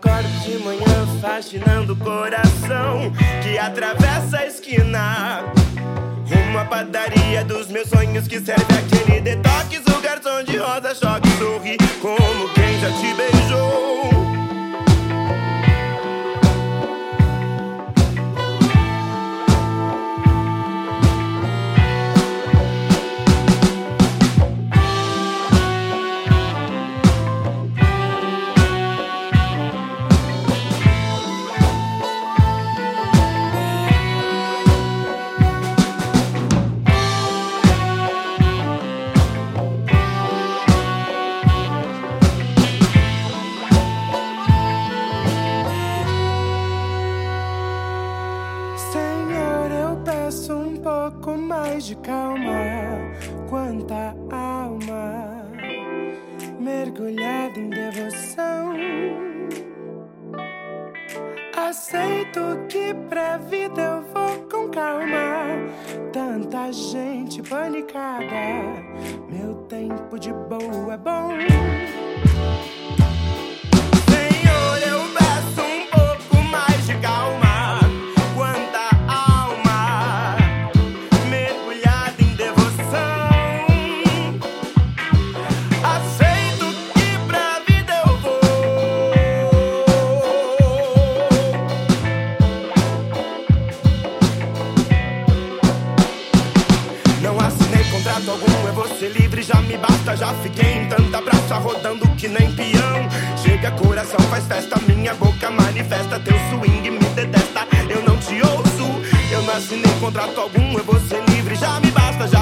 acordo de manhã fascinando o coração que atravessa a esquina. Uma padaria dos meus sonhos que serve aquele detox. O garçom de rosa choque sorri como quem já te beijou. De calma, quanta alma mergulhada em devoção. Aceito que pra vida eu vou com calma. Tanta gente panicada, meu tempo de boa é bom. Senhor, eu peço um pouco mais de calma. Algum é você livre, já me basta. Já fiquei em tanta praça rodando que nem peão. Chega coração, faz festa, minha boca manifesta. Teu swing me detesta, eu não te ouço. Eu não assinei contrato algum, é você livre, já me basta. Já